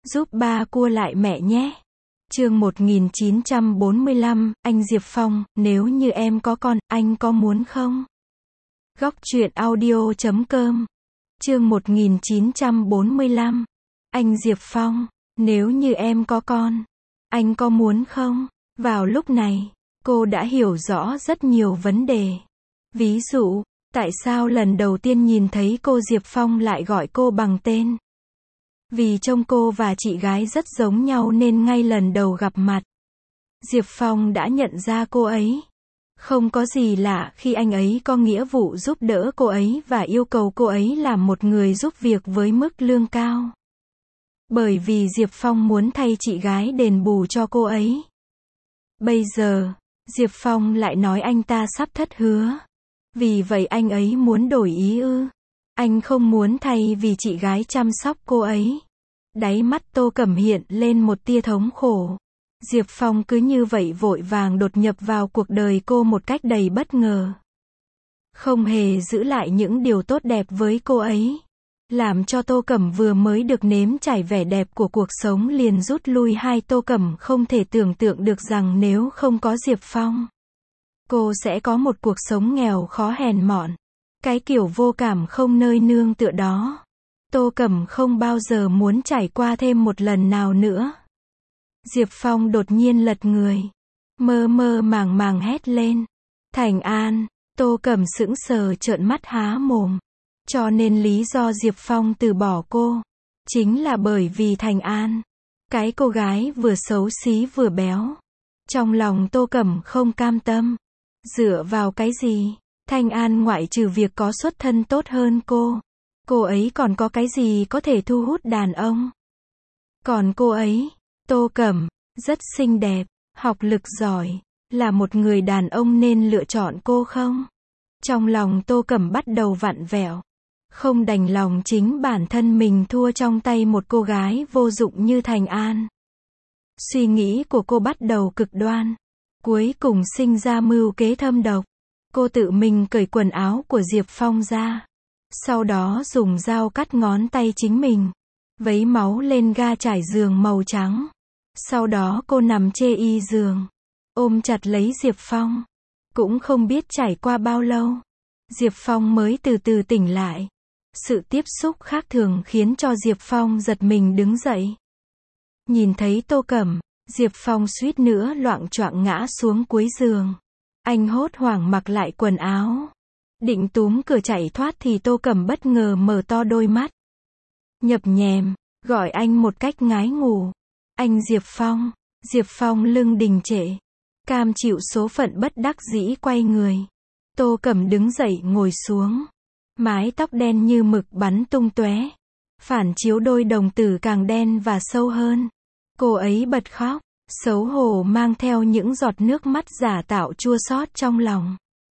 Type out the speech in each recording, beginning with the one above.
Giúp ba cua lại mẹ nhé. Chương 1945, anh Diệp Phong, nếu như em có con, anh có muốn không? Góc truyện audio.com. Chương 1945. Anh Diệp Phong, nếu như em có con, anh có muốn không? Vào lúc này, cô đã hiểu rõ rất nhiều vấn đề. Ví dụ, tại sao lần đầu tiên nhìn thấy cô Diệp Phong lại gọi cô bằng tên? Vì trông cô và chị gái rất giống nhau nên ngay lần đầu gặp mặt, Diệp Phong đã nhận ra cô ấy. Không có gì lạ khi anh ấy có nghĩa vụ giúp đỡ cô ấy và yêu cầu cô ấy làm một người giúp việc với mức lương cao. Bởi vì Diệp Phong muốn thay chị gái đền bù cho cô ấy. Bây giờ, Diệp Phong lại nói anh ta sắp thất hứa. Vì vậy anh ấy muốn đổi ý ư? Anh không muốn thay vì chị gái chăm sóc cô ấy. Đáy mắt Tô Cẩm hiện lên một tia thống khổ. Diệp Phong cứ như vậy vội vàng đột nhập vào cuộc đời cô một cách đầy bất ngờ. Không hề giữ lại những điều tốt đẹp với cô ấy. Làm cho Tô Cẩm vừa mới được nếm trải vẻ đẹp của cuộc sống liền rút lui. Tô Cẩm không thể tưởng tượng được rằng nếu không có Diệp Phong, cô sẽ có một cuộc sống nghèo khó hèn mọn. Cái kiểu vô cảm không nơi nương tựa đó, Tô Cẩm không bao giờ muốn trải qua thêm một lần nào nữa. Diệp Phong đột nhiên lật người, mơ mơ màng màng hét lên. Thành An. Tô Cẩm sững sờ trợn mắt há mồm. Cho nên lý do Diệp Phong từ bỏ cô, chính là bởi vì Thành An. Cái cô gái vừa xấu xí vừa béo. Trong lòng Tô Cẩm không cam tâm. Dựa vào cái gì? Thành An ngoại trừ việc có xuất thân tốt hơn cô ấy còn có cái gì có thể thu hút đàn ông? Còn cô ấy, Tô Cẩm, rất xinh đẹp, học lực giỏi, là một người đàn ông nên lựa chọn cô không? Trong lòng Tô Cẩm bắt đầu vặn vẹo. Không đành lòng chính bản thân mình thua trong tay một cô gái vô dụng như Thành An. Suy nghĩ của cô bắt đầu cực đoan. Cuối cùng sinh ra mưu kế thâm độc. Cô tự mình cởi quần áo của Diệp Phong ra. Sau đó dùng dao cắt ngón tay chính mình. Vấy máu lên ga trải giường màu trắng. Sau đó cô nằm chê y giường, ôm chặt lấy Diệp Phong. Cũng không biết trải qua bao lâu, Diệp Phong mới từ từ tỉnh lại. Sự tiếp xúc khác thường khiến cho Diệp Phong giật mình đứng dậy. Nhìn thấy Tô Cẩm, Diệp Phong suýt nữa loạng choạng ngã xuống cuối giường. Anh hốt hoảng mặc lại quần áo, định túm cửa chạy thoát thì Tô Cẩm bất ngờ mở to đôi mắt, nhập nhèm, gọi anh một cách ngái ngủ. Anh Diệp Phong. Diệp Phong lưng đình trệ, cam chịu số phận bất đắc dĩ quay người. Tô Cẩm đứng dậy ngồi xuống. Mái tóc đen như mực bắn tung tóe, phản chiếu đôi đồng tử càng đen và sâu hơn. Cô ấy bật khóc, xấu hổ mang theo những giọt nước mắt giả tạo chua xót trong lòng.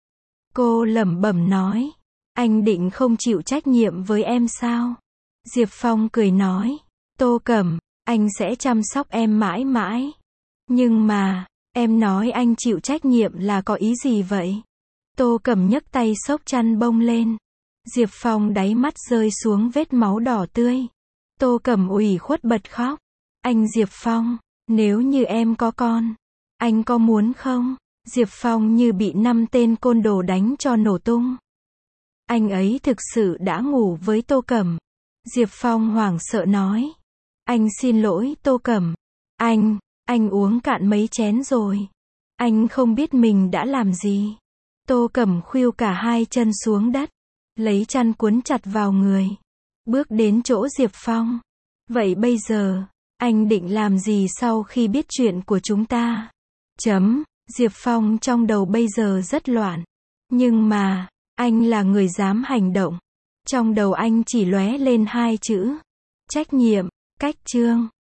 Cô lẩm bẩm nói, anh định không chịu trách nhiệm với em sao? Diệp Phong cười nói, Tô Cẩm, anh sẽ chăm sóc em mãi mãi. Nhưng mà, em nói anh chịu trách nhiệm là có ý gì vậy? Tô Cẩm nhấc tay xốc chăn bông lên. Diệp Phong đáy mắt rơi xuống vết máu đỏ tươi. Tô Cẩm ủy khuất bật khóc. Anh Diệp Phong, nếu như em có con, anh có muốn không? Diệp Phong như bị 5 tên côn đồ đánh cho nổ tung. Anh ấy thực sự đã ngủ với Tô Cẩm. Diệp Phong hoảng sợ nói. Anh xin lỗi Tô Cẩm. Anh uống cạn mấy chén rồi. Anh không biết mình đã làm gì. Tô Cẩm khuỵu cả hai chân xuống đất, lấy chăn cuốn chặt vào người, bước đến chỗ Diệp Phong. Vậy bây giờ, anh định làm gì sau khi biết chuyện của chúng ta? Diệp Phong trong đầu bây giờ rất loạn. Nhưng mà, anh là người dám hành động. Trong đầu anh chỉ lóe lên 2 chữ. Trách nhiệm, cách chương.